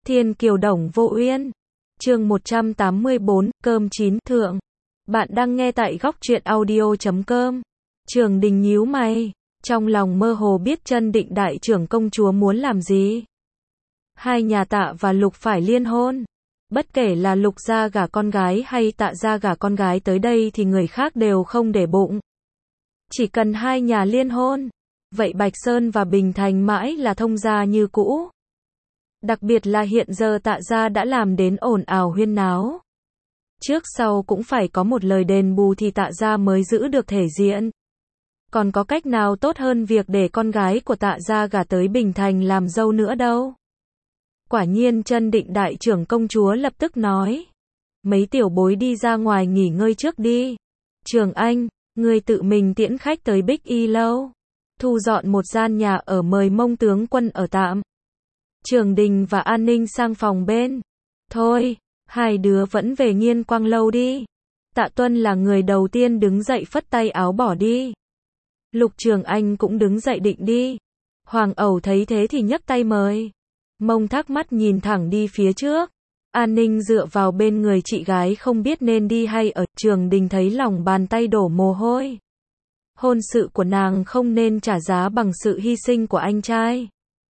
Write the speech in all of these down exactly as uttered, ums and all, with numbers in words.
Thiên kiều đồng vô uyên. Chương một trăm tám mươi bốn, cơm chín thượng. Bạn đang nghe tại góc truyện audio chấm com. Trường Đình nhíu mày, trong lòng mơ hồ biết Chân Định đại trưởng công chúa muốn làm gì. Hai nhà Tạ và Lục phải liên hôn. Bất kể là Lục gia gả con gái hay Tạ gia gả con gái tới đây thì người khác đều không để bụng. Chỉ cần hai nhà liên hôn, vậy Bạch Sơn và Bình Thành mãi là thông gia như cũ. Đặc biệt là hiện giờ Tạ gia đã làm đến ồn ào huyên náo. Trước sau cũng phải có một lời đền bù thì Tạ gia mới giữ được thể diện. Còn có cách nào tốt hơn việc để con gái của Tạ gia gả tới Bình Thành làm dâu nữa đâu. Quả nhiên Chân Định đại trưởng công chúa lập tức nói. Mấy tiểu bối đi ra ngoài nghỉ ngơi trước đi. Trường Anh, ngươi tự mình tiễn khách tới Bích Y lâu. Thu dọn một gian nhà ở mời Mông tướng quân ở tạm. Trường Đình và An Ninh sang phòng bên. Thôi, hai đứa vẫn về Nghiên Quang lâu đi. Tạ Tuân là người đầu tiên đứng dậy phất tay áo bỏ đi. Lục Trường Anh cũng đứng dậy định đi. Hoàng Ẩu thấy thế thì nhấc tay mời. Mông thắc mắt nhìn thẳng đi phía trước. An Ninh dựa vào bên người chị gái không biết nên đi hay ở. Trường Đình thấy lòng bàn tay đổ mồ hôi. Hôn sự của nàng không nên trả giá bằng sự hy sinh của anh trai.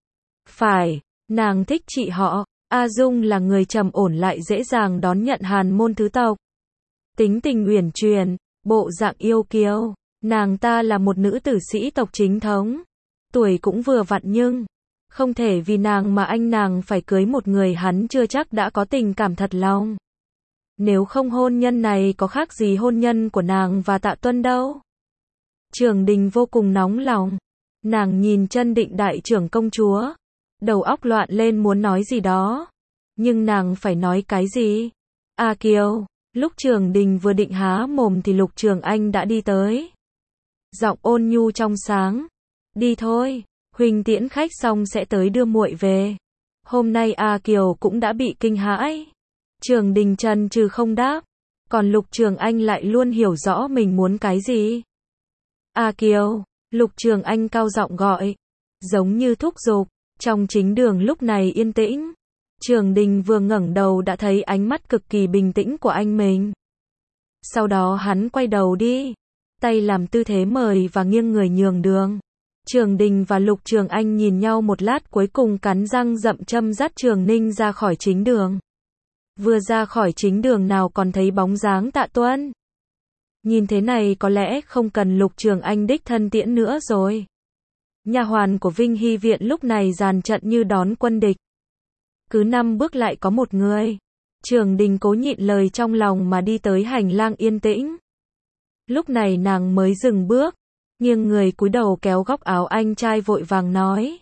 Phải, nàng thích chị họ. A Dung là người trầm ổn lại dễ dàng đón nhận hàn môn thứ tộc. Tính tình uyển chuyển, bộ dạng yêu kiều. Nàng ta là một nữ tử sĩ tộc chính thống. Tuổi cũng vừa vặn nhưng không thể vì nàng mà anh nàng phải cưới một người hắn chưa chắc đã có tình cảm thật lòng. Nếu không hôn nhân này có khác gì hôn nhân của nàng và Tạ Tuân đâu. Trường Đình vô cùng nóng lòng. Nàng nhìn Chân Định đại trưởng công chúa. Đầu óc loạn lên muốn nói gì đó. Nhưng nàng phải nói cái gì? A Kiều, lúc Trường Đình vừa định há mồm thì Lục Trường Anh đã đi tới. Giọng ôn nhu trong sáng. Đi thôi, huynh tiễn khách xong sẽ tới đưa muội về. Hôm nay A Kiều cũng đã bị kinh hãi. Trường Đình trần trừ không đáp. Còn Lục Trường Anh lại luôn hiểu rõ mình muốn cái gì. A Kiều, Lục Trường Anh cao giọng gọi. Giống như thúc giục. Trong chính đường lúc này yên tĩnh. Trường Đình vừa ngẩng đầu đã thấy ánh mắt cực kỳ bình tĩnh của anh mình. Sau đó hắn quay đầu đi. Tay làm tư thế mời và nghiêng người nhường đường. Trường Đình và Lục Trường Anh nhìn nhau một lát cuối cùng cắn răng dậm châm dắt Trường Ninh ra khỏi chính đường. Vừa ra khỏi chính đường nào còn thấy bóng dáng Tạ Tuân. Nhìn thế này có lẽ không cần Lục Trường Anh đích thân tiễn nữa rồi. Nha hoàn của Vinh Hy viện lúc này dàn trận như đón quân địch. Cứ năm bước lại có một người. Trường Đình cố nhịn lời trong lòng mà đi tới hành lang yên tĩnh. Lúc này nàng mới dừng bước, nghiêng người cúi đầu kéo góc áo anh trai vội vàng nói.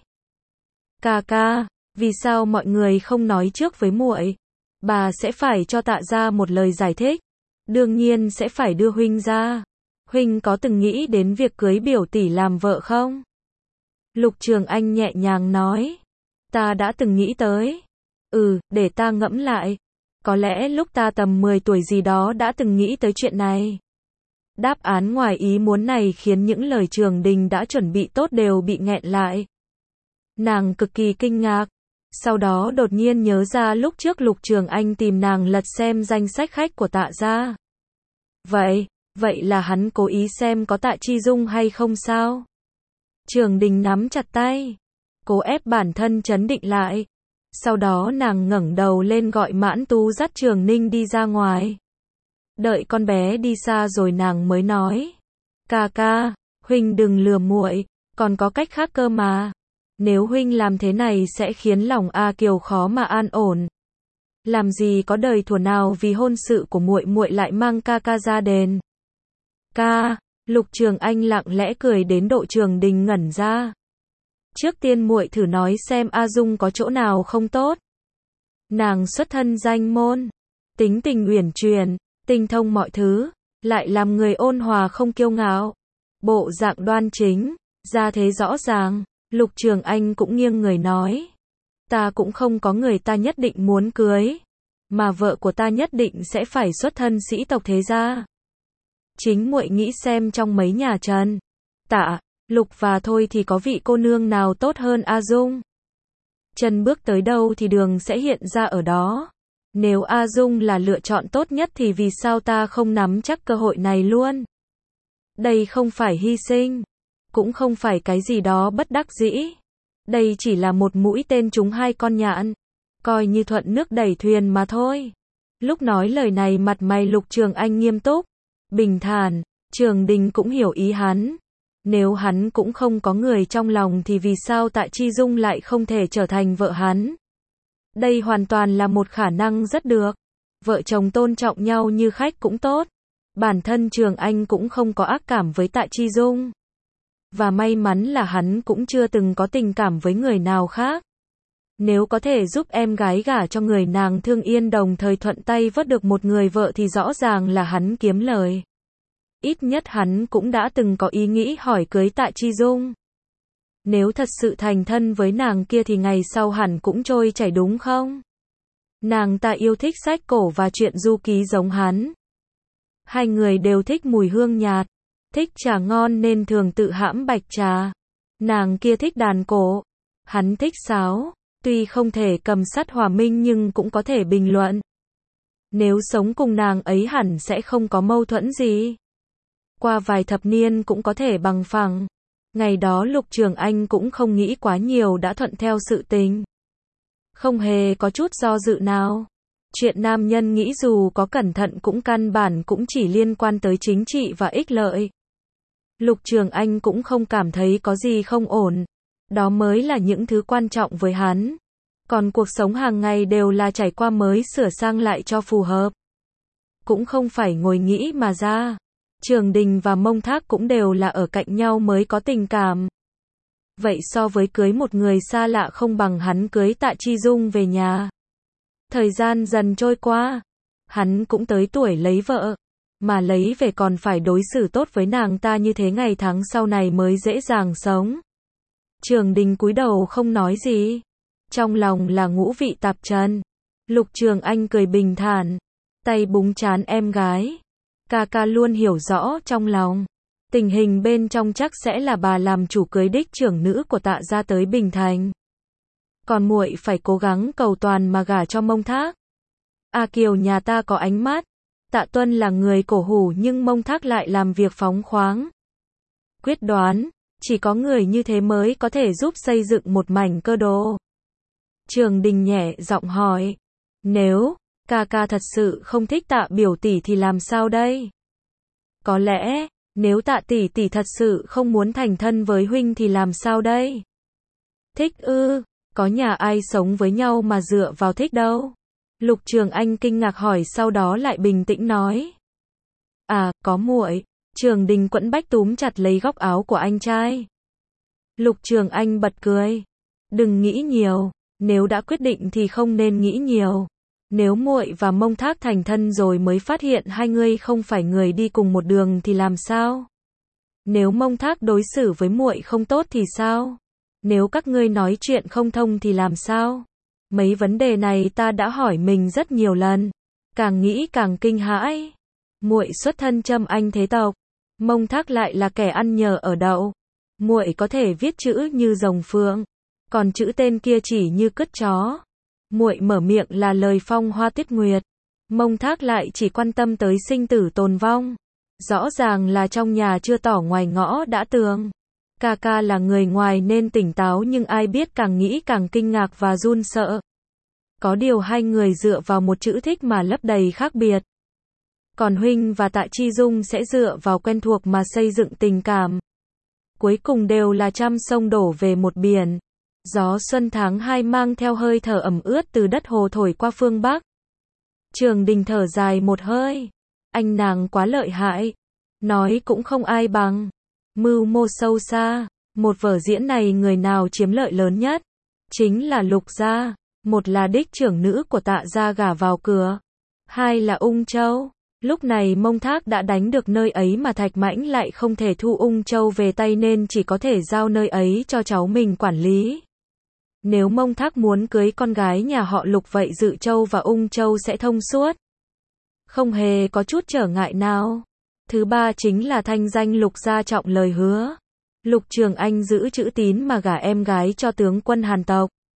Ca ca, vì sao mọi người không nói trước với muội? Bà sẽ phải cho Tạ gia một lời giải thích. Đương nhiên sẽ phải đưa huynh ra. Huynh có từng nghĩ đến việc cưới biểu tỷ làm vợ không? Lục Trường Anh nhẹ nhàng nói. Ta đã từng nghĩ tới. Ừ, để ta ngẫm lại. Có lẽ lúc ta tầm mười tuổi gì đó đã từng nghĩ tới chuyện này. Đáp án ngoài ý muốn này khiến những lời Trường Đình đã chuẩn bị tốt đều bị nghẹn lại. Nàng cực kỳ kinh ngạc. Sau đó đột nhiên nhớ ra lúc trước Lục Trường Anh tìm nàng lật xem danh sách khách của Tạ gia. Vậy, vậy là hắn cố ý xem có Tạ Chi Dung hay không sao? Trường Đình nắm chặt tay, cố ép bản thân trấn định lại. Sau đó nàng ngẩng đầu lên gọi Mãn Tú dắt Trường Ninh đi ra ngoài. Đợi con bé đi xa rồi nàng mới nói. Ca ca, huynh đừng lừa muội, còn có cách khác cơ mà. Nếu huynh làm thế này sẽ khiến lòng A Kiều khó mà an ổn. Làm gì có đời thuở nào vì hôn sự của muội muội lại mang ca ca ra đền. Ca, Lục Trường Anh lặng lẽ cười đến độ Trường Đình ngẩn ra. Trước tiên muội thử nói xem A Dung có chỗ nào không tốt. Nàng xuất thân danh môn, tính tình uyển chuyển, tinh thông mọi thứ, lại làm người ôn hòa không kiêu ngạo, bộ dạng đoan chính, ra thế rõ ràng. Lục Trường Anh cũng nghiêng người nói. Ta cũng không có người ta nhất định muốn cưới, mà vợ của ta nhất định sẽ phải xuất thân sĩ tộc thế gia. Chính muội nghĩ xem trong mấy nhà Trần, Tạ, Lục và Thôi thì có vị cô nương nào tốt hơn A Dung? Chân bước tới đâu thì đường sẽ hiện ra ở đó. Nếu A Dung là lựa chọn tốt nhất thì vì sao ta không nắm chắc cơ hội này luôn? Đây không phải hy sinh, cũng không phải cái gì đó bất đắc dĩ. Đây chỉ là một mũi tên trúng hai con nhạn, coi như thuận nước đẩy thuyền mà thôi. Lúc nói lời này mặt mày Lục Trường Anh nghiêm túc, bình thản. Trường Đình cũng hiểu ý hắn. Nếu hắn cũng không có người trong lòng thì vì sao Tạ Chi Dung lại không thể trở thành vợ hắn? Đây hoàn toàn là một khả năng rất được. Vợ chồng tôn trọng nhau như khách cũng tốt. Bản thân Trường Anh cũng không có ác cảm với Tạ Chi Dung. Và may mắn là hắn cũng chưa từng có tình cảm với người nào khác. Nếu có thể giúp em gái gả cho người nàng thương yên đồng thời thuận tay vớt được một người vợ thì rõ ràng là hắn kiếm lời. Ít nhất hắn cũng đã từng có ý nghĩ hỏi cưới Tạ Chi Dung. Nếu thật sự thành thân với nàng kia thì ngày sau hẳn cũng trôi chảy đúng không? Nàng ta yêu thích sách cổ và truyện du ký giống hắn. Hai người đều thích mùi hương nhạt, thích trà ngon nên thường tự hãm bạch trà. Nàng kia thích đàn cổ, hắn thích sáo. Tuy không thể cầm sắt hòa minh nhưng cũng có thể bình luận. Nếu sống cùng nàng ấy hẳn sẽ không có mâu thuẫn gì. Qua vài thập niên cũng có thể bằng phẳng. Ngày đó Lục Trường Anh cũng không nghĩ quá nhiều đã thuận theo sự tình. Không hề có chút do dự nào. Chuyện nam nhân nghĩ dù có cẩn thận cũng căn bản cũng chỉ liên quan tới chính trị và ích lợi. Lục Trường Anh cũng không cảm thấy có gì không ổn. Đó mới là những thứ quan trọng với hắn. Còn cuộc sống hàng ngày đều là trải qua mới sửa sang lại cho phù hợp. Cũng không phải ngồi nghĩ mà ra. Trường Đình và Mông Thác cũng đều là ở cạnh nhau mới có tình cảm. Vậy so với cưới một người xa lạ không bằng hắn cưới Tạ Chi Dung về nhà. Thời gian dần trôi qua. Hắn cũng tới tuổi lấy vợ. Mà lấy về còn phải đối xử tốt với nàng ta như thế ngày tháng sau này mới dễ dàng sống. Trường Đình cúi đầu không nói gì. Trong lòng là ngũ vị tạp trần. Lục Trường Anh cười bình thản. Tay búng trán em gái. Ca ca luôn hiểu rõ trong lòng. Tình hình bên trong chắc sẽ là bà làm chủ cưới đích trưởng nữ của Tạ gia tới Bình Thành. Còn muội phải cố gắng cầu toàn mà gả cho Mông Thác. A Kiều nhà ta có ánh mắt. Tạ Tuân là người cổ hủ nhưng Mông Thác lại làm việc phóng khoáng. Quyết đoán. Chỉ có người như thế mới có thể giúp xây dựng một mảnh cơ đồ. Trường Đình nhẹ giọng hỏi. Nếu ca ca thật sự không thích Tạ biểu tỷ thì làm sao đây? Có lẽ, nếu Tạ tỷ tỷ thật sự không muốn thành thân với huynh thì làm sao đây? Thích ư, có nhà ai sống với nhau mà dựa vào thích đâu? Lục Trường Anh kinh ngạc hỏi sau đó lại bình tĩnh nói. À, có muội. Trường Đình quẫn bách túm chặt lấy góc áo của anh trai. Lục Trường Anh bật cười. Đừng nghĩ nhiều, nếu đã quyết định thì không nên nghĩ nhiều. Nếu muội và Mông Thác thành thân rồi mới phát hiện hai người không phải người đi cùng một đường thì làm sao? Nếu Mông Thác đối xử với muội không tốt thì sao? Nếu các ngươi nói chuyện không thông thì làm sao? Mấy vấn đề này ta đã hỏi mình rất nhiều lần, càng nghĩ càng kinh hãi. Muội xuất thân Trâm Anh thế tộc, Mông Thác lại là kẻ ăn nhờ ở đậu. Muội có thể viết chữ như rồng phượng, còn chữ tên kia chỉ như cứt chó. Muội mở miệng là lời phong hoa tuyết nguyệt, Mông Thác lại chỉ quan tâm tới sinh tử tồn vong. Rõ ràng là trong nhà chưa tỏ ngoài ngõ đã tường. Ca ca là người ngoài nên tỉnh táo nhưng ai biết càng nghĩ càng kinh ngạc và run sợ. Có điều hai người dựa vào một chữ thích mà lấp đầy khác biệt. Còn huynh và Tạ Chi Dung sẽ dựa vào quen thuộc mà xây dựng tình cảm. Cuối cùng đều là trăm sông đổ về một biển. Gió xuân tháng hai mang theo hơi thở ẩm ướt từ đất hồ thổi qua phương Bắc. Trường Đình thở dài một hơi. Anh nàng quá lợi hại. Nói cũng không ai bằng. Mưu mô sâu xa. Một vở diễn này người nào chiếm lợi lớn nhất? Chính là Lục gia. Một là đích trưởng nữ của Tạ gia gả vào cửa. Hai là Ung Châu. Lúc này Mông Thác đã đánh được nơi ấy mà Thạch Mãnh lại không thể thu Ung Châu về tay nên chỉ có thể giao nơi ấy cho cháu mình quản lý. Nếu Mông Thác muốn cưới con gái nhà họ Lục vậy Dự Châu và Ung Châu sẽ thông suốt. Không hề có chút trở ngại nào. Thứ ba chính là thanh danh Lục gia trọng lời hứa. Lục Trường Anh giữ chữ tín mà gả em gái cho tướng quân Hàn tộc.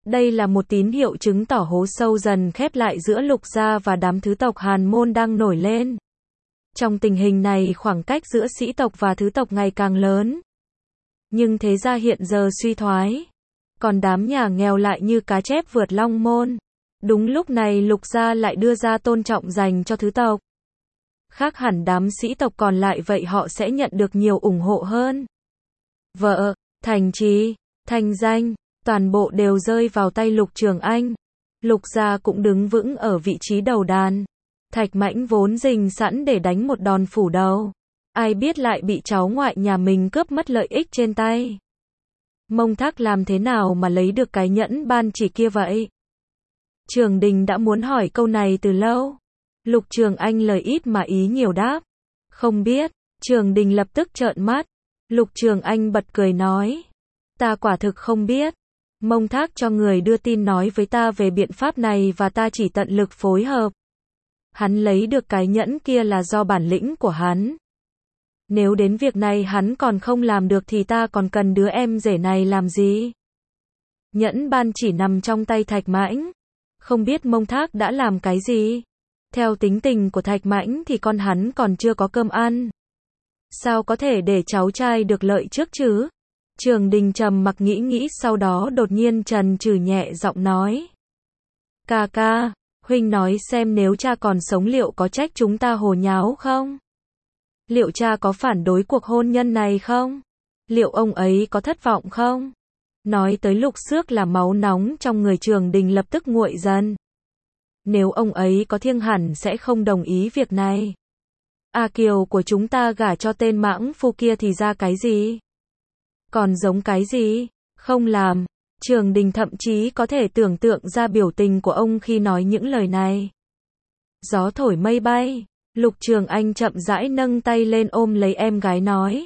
Đây là một tín hiệu chứng tỏ hố sâu dần khép lại giữa Lục gia và đám thứ tộc Hàn Môn đang nổi lên. Trong tình hình này, khoảng cách giữa sĩ tộc và thứ tộc ngày càng lớn. Nhưng thế gia hiện giờ suy thoái, còn đám nhà nghèo lại như cá chép vượt long môn. Đúng lúc này Lục gia lại đưa ra tôn trọng dành cho thứ tộc. Khác hẳn đám sĩ tộc còn lại, vậy họ sẽ nhận được nhiều ủng hộ hơn. Vợ, thành trì, thành danh, toàn bộ đều rơi vào tay Lục Trường Anh. Lục gia cũng đứng vững ở vị trí đầu đàn. Thạch Mãnh vốn rình sẵn để đánh một đòn phủ đầu. Ai biết lại bị cháu ngoại nhà mình cướp mất lợi ích trên tay. Mông Thác làm thế nào mà lấy được cái nhẫn ban chỉ kia vậy? Trường Đình đã muốn hỏi câu này từ lâu. Lục Trường Anh lời ít mà ý nhiều đáp. Không biết. Trường Đình lập tức trợn mắt. Lục Trường Anh bật cười nói. Ta quả thực không biết. Mông Thác cho người đưa tin nói với ta về biện pháp này và ta chỉ tận lực phối hợp. Hắn lấy được cái nhẫn kia là do bản lĩnh của hắn. Nếu đến việc này hắn còn không làm được thì ta còn cần đứa em rể này làm gì? Nhẫn ban chỉ nằm trong tay Thạch Mãnh. Không biết Mông Thác đã làm cái gì? Theo tính tình của Thạch Mãnh thì con hắn còn chưa có cơm ăn. Sao có thể để cháu trai được lợi trước chứ? Trường Đình trầm mặc nghĩ nghĩ, sau đó đột nhiên trần trừ nhẹ giọng nói. Ca ca, huynh nói xem nếu cha còn sống liệu có trách chúng ta hồ nháo không? Liệu cha có phản đối cuộc hôn nhân này không? Liệu ông ấy có thất vọng không? Nói tới Lục Xước là máu nóng trong người Trường Đình lập tức nguội dần. Nếu ông ấy có thiêng hẳn sẽ không đồng ý việc này. A Kiều của chúng ta gả cho tên mãng phu kia thì ra cái gì? Còn giống cái gì? Không làm. Trường Đình thậm chí có thể tưởng tượng ra biểu tình của ông khi nói những lời này. Gió thổi mây bay. Lục Trường Anh chậm rãi nâng tay lên ôm lấy em gái nói.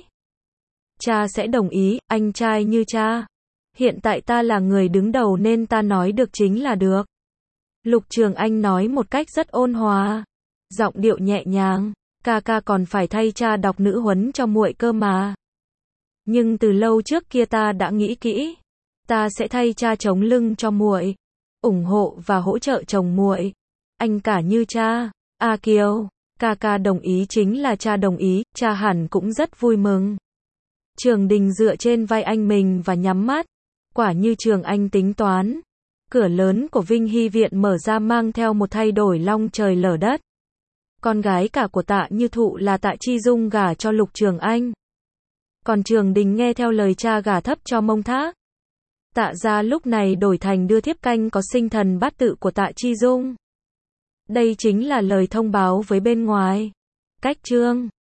Cha sẽ đồng ý, anh trai như cha. Hiện tại ta là người đứng đầu nên ta nói được chính là được. Lục Trường Anh nói một cách rất ôn hòa. Giọng điệu nhẹ nhàng. Ca ca còn phải thay cha đọc nữ huấn cho muội cơ mà. Nhưng từ lâu trước kia ta đã nghĩ kỹ. Ta sẽ thay cha chống lưng cho muội, ủng hộ và hỗ trợ chồng muội. Anh cả như cha. A Kiều, ca ca đồng ý chính là cha đồng ý, cha hẳn cũng rất vui mừng. Trường Đình dựa trên vai anh mình và nhắm mắt. Quả như Trường Anh tính toán. Cửa lớn của Vinh Hy Viện mở ra mang theo một thay đổi long trời lở đất. Con gái cả của Tạ Như Thụ là Tạ Chi Dung gả cho Lục Trường Anh. Còn Trường Đình nghe theo lời cha gả thấp cho Mông Thác. Tạ gia lúc này đổi thành đưa thiếp canh có sinh thần bát tự của Tạ Chi Dung. Đây chính là lời thông báo với bên ngoài. Cách chương